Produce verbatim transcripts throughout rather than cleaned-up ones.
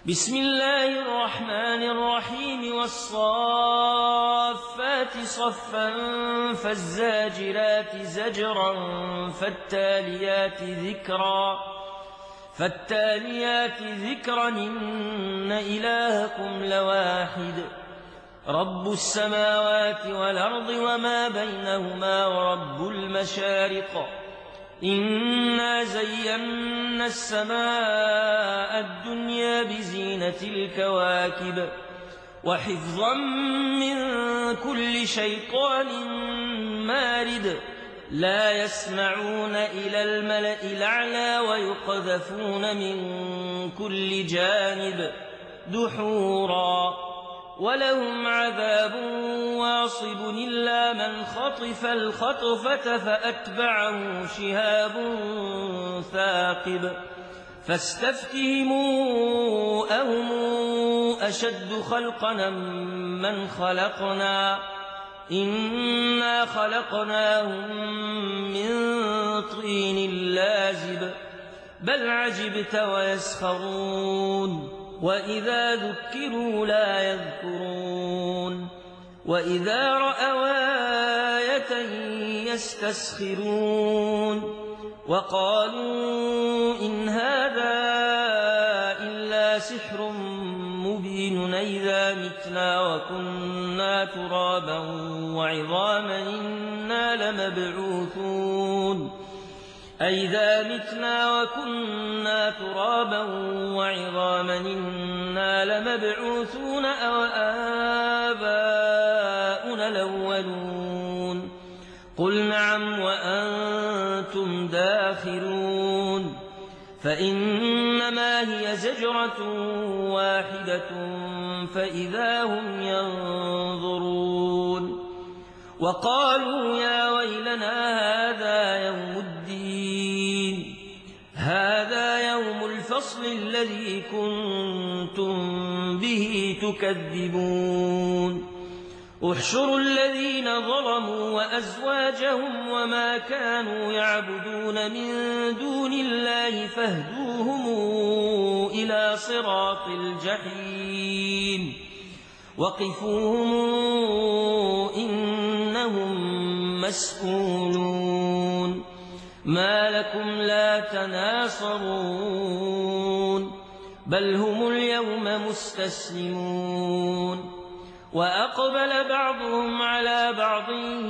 بسم الله الرحمن الرحيم والصافات صفا فالزاجرات زجرا فالتاليات ذكرا فالتاليات ذكرا إن إلهكم لواحد رب السماوات والأرض وما بينهما ورب المشارق إنا زينا السماء الدنيا بزينة الكواكب وحفظا من كل شيطان مارد لا يسمعون إلى الملأ الأعلى ويقذفون من كل جانب دحورا ولهم عذاب واصب إلا من خطف الخطفة فأتبعه شهاب ثاقب فاستفتهموا أهم أشد خلقا من خلقنا إنا خلقناهم من طين لازب بل عجبت ويسخرون وإذا ذكروا لا يذكرون وإذا رأوا آية يستسخرون وقالوا إن هذا إلا سحر مبين إذا متنا وكنا ترابا وعظاما إنا لمبعوثون أئذا متنا وكنا ترابا وعظاما إنا لمبعوثون أو آباؤنا الأولون قل نعم وأنتم داخرون فإنما هي زجرة واحدة فإذا هم ينظرون وقالوا يا ويلنا هذا يوم الدين هذا يوم الفصل الذي كنتم به تكذبون احشروا الذين ظلموا وأزواجهم وما كانوا يعبدون من دون الله فاهدوهم إلى صراط الجحيم وقفوهم إنهم مسئولون ما لكم لا تناصرون بل هم اليوم مستسلمون وأقبل بعضهم على بعض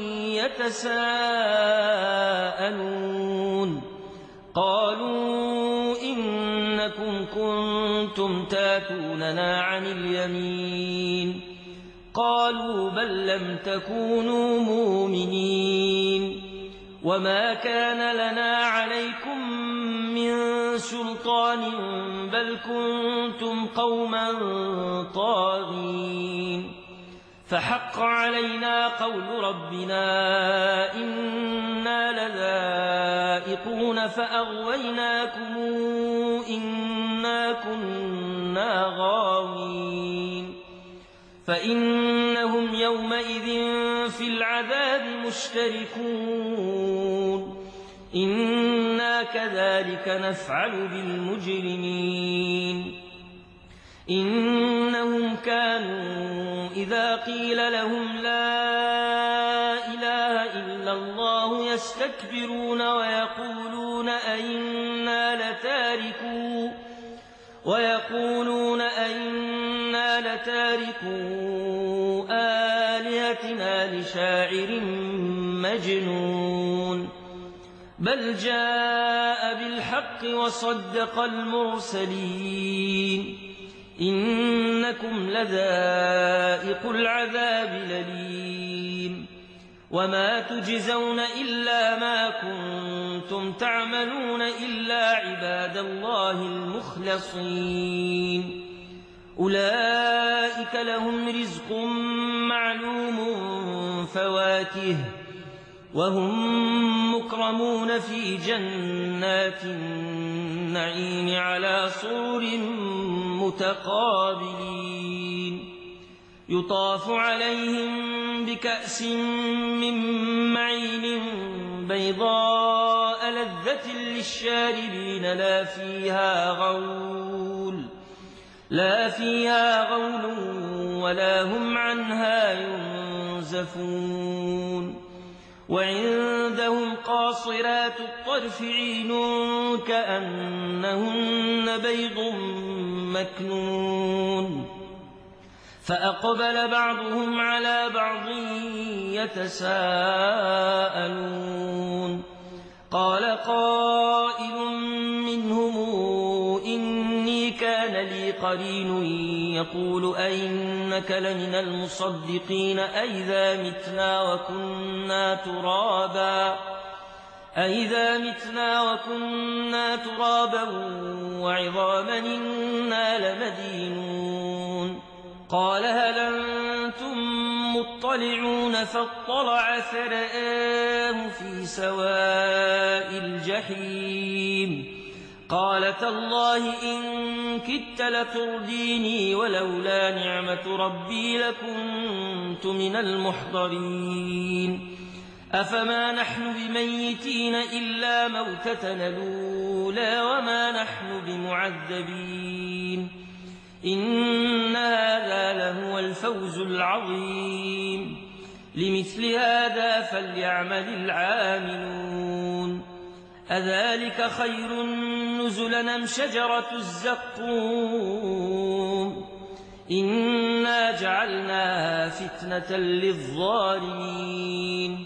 يتساءلون قالوا إنكم كنتم تاتوننا عن اليمين قالوا بل لم تكونوا مؤمنين وما كان لنا عليكم من سلطان بل كنتم قوما طاغين فحق علينا قول ربنا إنا لذائقون فأغويناكم إنا كنا غاوين فإنهم يومئذ في العذاب مشتركون إنا كذلك نفعل بالمجرمين إنهم كانوا إذا قيل لهم لا إله إلا الله يستكبرون ويقولون أئنا لتاركوا ويقولون أئنا لتاركوا آلهتنا لشاعر مجنون بل جاء بالحق وصدق المرسلين إنكم لذائق العذاب الأليم وما تجزون إلا ما كنتم تعملون إلا عباد الله المخلصين أولئك لهم رزق معلوم فواكه وهم مكرمون في جنات النعيم على سرر متقابلين يطاف عليهم بكأس من معين بيضاء لذة للشاربين لا فيها غول لا فيها غول ولا هم عنها ينزفون وعندهم قاصرات الطرف عين كأنهن بيض مكنون فأقبل بعضهم على بعض يتساءلون قال قائل منهم إني كان لي قرين يقول أئنك لمن المصدقين أئذا متنا وكنا ترابا أئذا متنا وكنا ترابا وعظاما إنا لمدينون قال هل أنتم مطلعون فاطلع فرآه في سواء الجحيم قال تالله إن كدت لترديني ولولا نعمة ربي لكنت من المحضرين أفما نحن بميتين إلا موتتنا الأولى وما نحن بمعذبين إن هذا لهو الفوز العظيم لمثل هذا فليعمل العاملون أذلك خير نزلا أم شجرة الزقوم إنا جعلناها فتنة للظالمين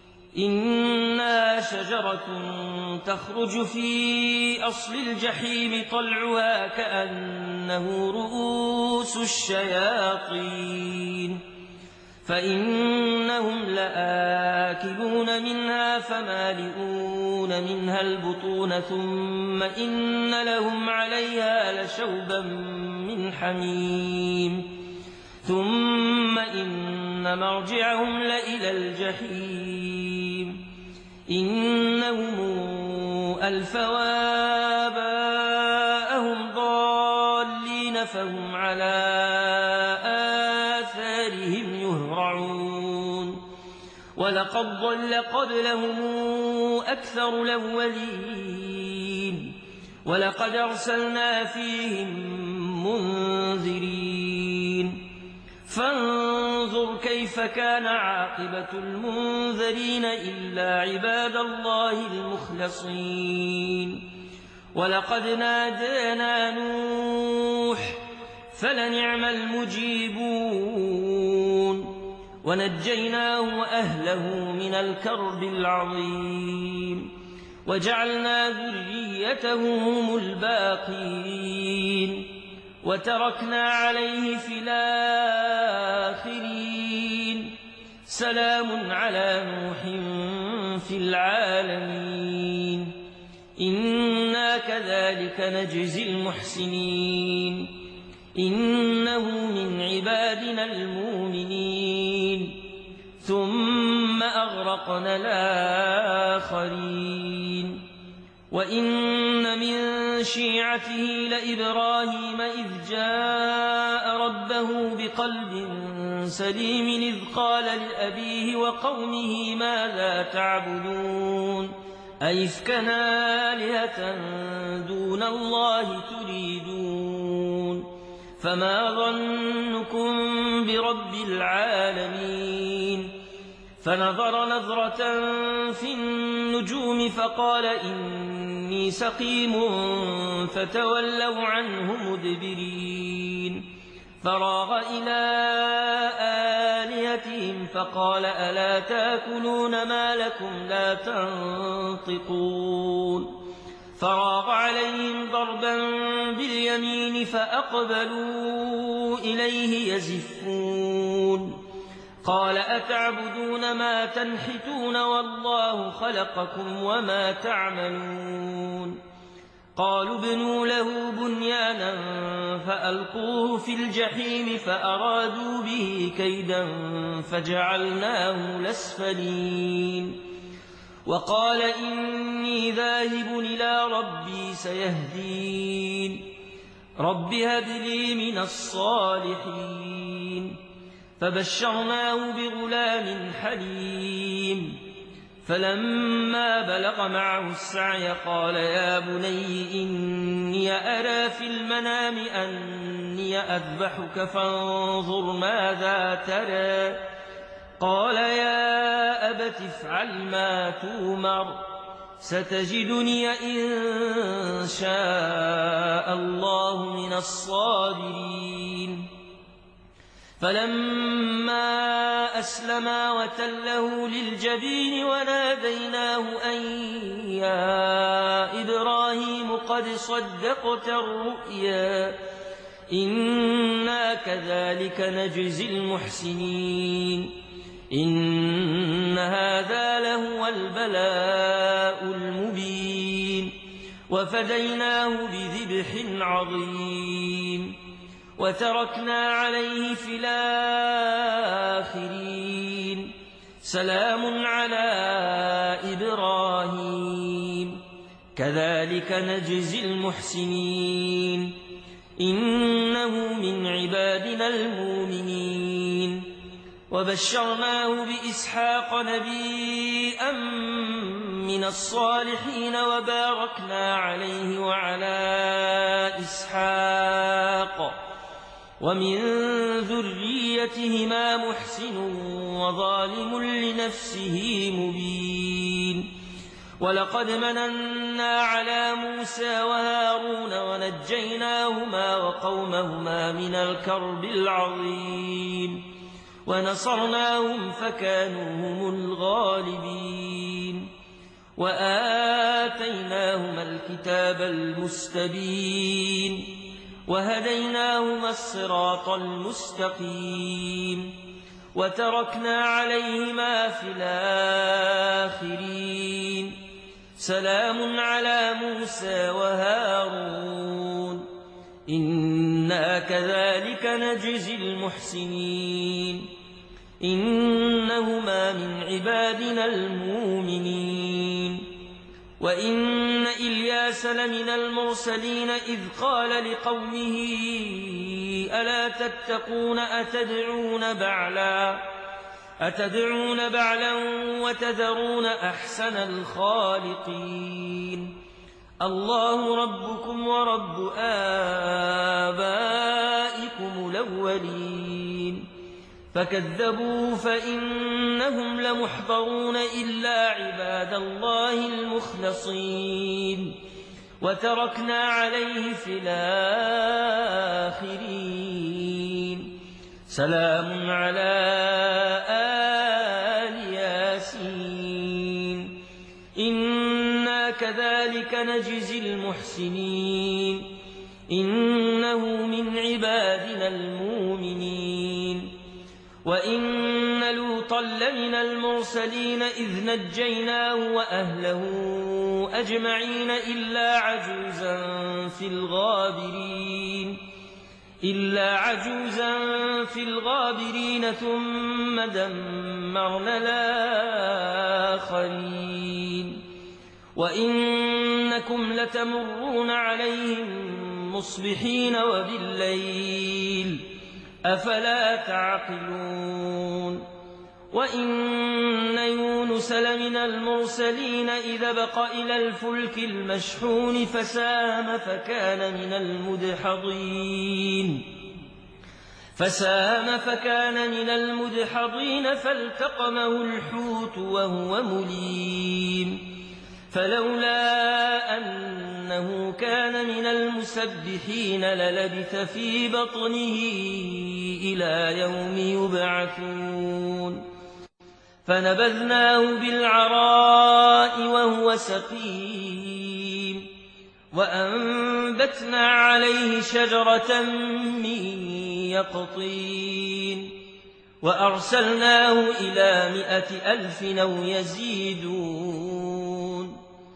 إنها شجرة تخرج في أصل الجحيم طلعها كأنه رؤوس الشياطين فإنهم لآكلون منها فمالئون منها البطون ثم إن لهم عليها لشوبا من حميم ثم إن مرجعهم لإلى الجحيم إنهم ألفوا آباءهم ضالين فهم على آثارهم يهرعون ولقد ضل قبلهم أكثر الأولين ولقد أرسلنا فيهم منذرين فانظر كيف كان عاقبة المنذرين إلا عباد الله المخلصين ولقد نادانا نوح فلنعم المجيبون ونجيناه وأهله من الكرب العظيم وجعلنا ذريته هم الباقين وتركنا عليه في الآخرين سلام على نوح في العالمين إنا كذلك نجزي المحسنين إنه من عبادنا المؤمنين ثم أغرقنا الآخرين وإن من شيعته لإبراهيم إذ جاء ربه بقلب سليم إذ قال لأبيه وقومه ماذا تعبدون أئفكا آلهة دون الله تريدون فما ظنكم برب العالمين فنظر نظرة في النجوم فقال إني سقيم فتولوا عنه مدبرين فراغ إلى آلهتهم فقال ألا تأكلون ما لكم لا تنطقون فراغ عليهم ضربا باليمين فأقبلوا إليه يزفون قال أتعبدون ما تنحتون والله خلقكم وما تعملون قالوا ابنوا له بنيانا فألقوه في الجحيم فأرادوا به كيدا فجعلناه الأسفلين وقال إني ذاهب إلى ربي سيهدين رب هب لي من الصالحين فبشرناه بغلام حليم فلما بلغ معه السعي قال يا بني إني أرى في المنام أني أذبحك فانظر ماذا ترى قال يا أبت افعل ما تؤمر ستجدني إن شاء الله من الصابرين فلما أسلما وتله للجبين وناديناه أن يا إبراهيم قد صدقت الرؤيا إنا كذلك نجزي المحسنين إن هذا لهو البلاء المبين وفديناه بذبح عظيم وتركنا عليه في الآخرين سلام على إبراهيم كذلك نجزي المحسنين إنه من عبادنا المؤمنين وبشرناه بإسحاق نبيا من الصالحين وباركنا عليه وعلى إسحاق ومن ذريتهما محسن وظالم لنفسه مبين ولقد مننا على موسى وهارون ونجيناهما وقومهما من الكرب العظيم ونصرناهم فكانوا هم الغالبين وآتيناهما الكتاب المستبين وهديناهما الصراط المستقيم وتركنا عليهما في الآخرين سلام على موسى وهارون إنا كذلك نجزي المحسنين إنهما من عبادنا المؤمنين وإن إلياس لمن المرسلين إذ قال لقومه ألا تتقون أتدعون بعلا أتدعون بعلا وتذرون أحسن الخالقين الله ربكم ورب آبائكم الأولين فكذبوا فإنهم لمحضرون إلا عباد الله المخلصين وتركنا عليه في الآخرين سلام على آل ياسين إنا كذلك نجزي المحسنين إنه من عبادنا المؤمنين وإن لوطا لمن المرسلين إذ نجيناه وأهله أجمعين إلا عجوزا في الغابرين إلا عجوزا في الغابرين ثم دمرنا الآخرين وإنكم لتمرون عليهم مصبحين وبالليل أفلا تعقلون وإن يونس لمن المرسلين إذا بق إلى الفلك المشحون فساهم فكان من المدحضين فساهم فكان من المدحضين فالتقمه الحوت وهو مليم فلولا أنه كان من المسبحين للبث في بطنه إلى يوم يبعثون فنبذناه بالعراء وهو سقيم وأنبتنا عليه شجرة من يقطين وأرسلناه إلى مائة ألف أو يزيدون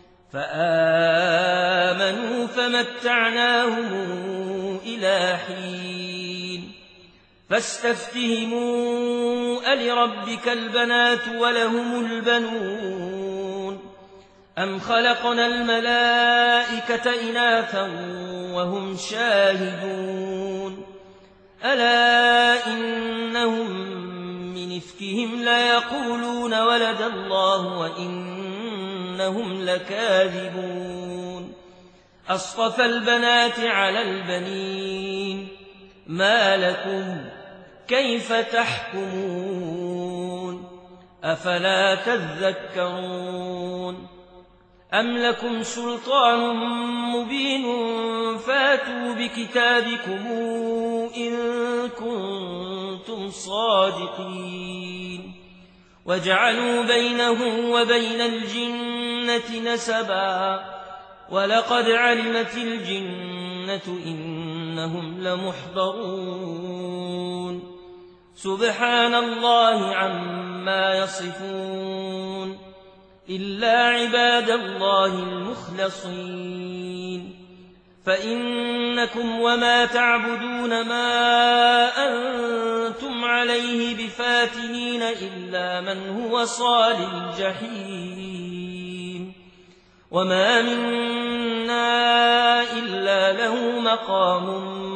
فآمنوا فمتعناهم إلى حين فاستفتهموا ألربك البنات ولهم البنون أم خلقنا الملائكة إناثا وهم شاهدون ألا إنهم من إفكهم ليقولون ولد الله وإن إنهم لكاذبون أصطفى البنات على البنين ما لكم كيف تحكمون أفلا تذكرون أم لكم سلطان مبين فاتوا بكتابكم إن كنتم صادقين وجعلوا بينه وبين الجنة نسبا ولقد علمت الجنة إنهم لمحضرون سبحان الله عما يصفون إلا عباد الله المخلصين فإنكم وما تعبدون ما أنتم عليه بفاتنين إلا من هو صال الجحيم وما منا إلا له مقام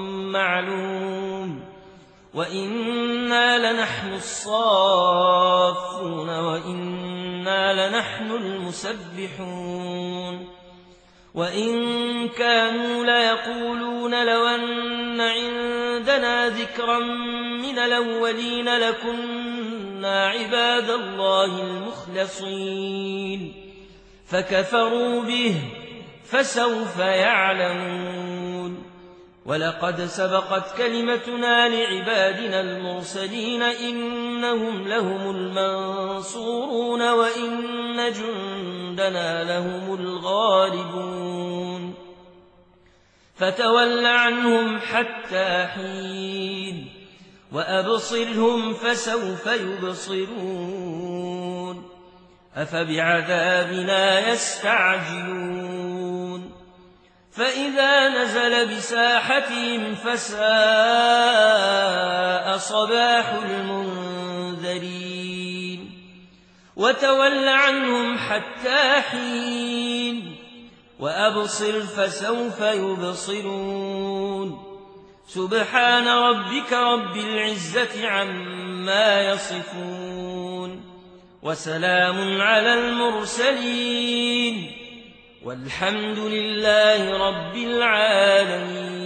معلوم وإنا لنحن الصافون وإنا لنحن المسبحون وإن كانوا ليقولون لو أن عندنا ذكرا من الأولين لكنا عباد الله المخلصين فكفروا به فسوف يعلمون ولقد سبقت كلمتنا لعبادنا المرسلين إنهم لهم المنصورون وإن جندنا لهم الغالبون فتول عنهم حتى حين وأبصرهم فسوف يبصرون أفبعذابنا يستعجلون فإذا نزل بساحتهم فساء صباح المنذرين وتول عنهم حتى حين وأبصر فسوف يبصرون سبحان ربك رب العزة عما يصفون وسلام على المرسلين والحمد لله رب العالمين.